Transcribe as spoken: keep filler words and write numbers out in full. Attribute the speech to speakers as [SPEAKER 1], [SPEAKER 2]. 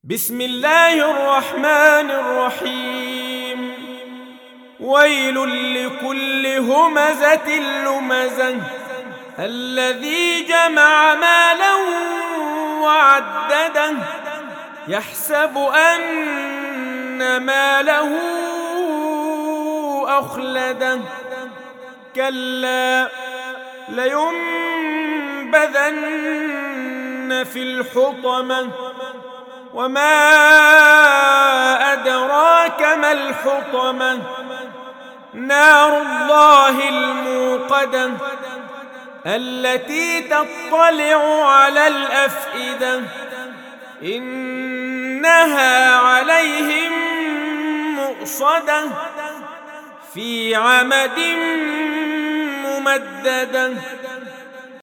[SPEAKER 1] بسم الله الرحمن الرحيم. ويل لكل همزة لمزة الذي جمع مالا وعدده يحسب أن ماله أخلده كلا لينبذن في الحطمة وما أدراك ما الحطمة نار الله الموقدة التي تطلع على الأفئدة إنها عليهم مؤصدة في عمد ممددة.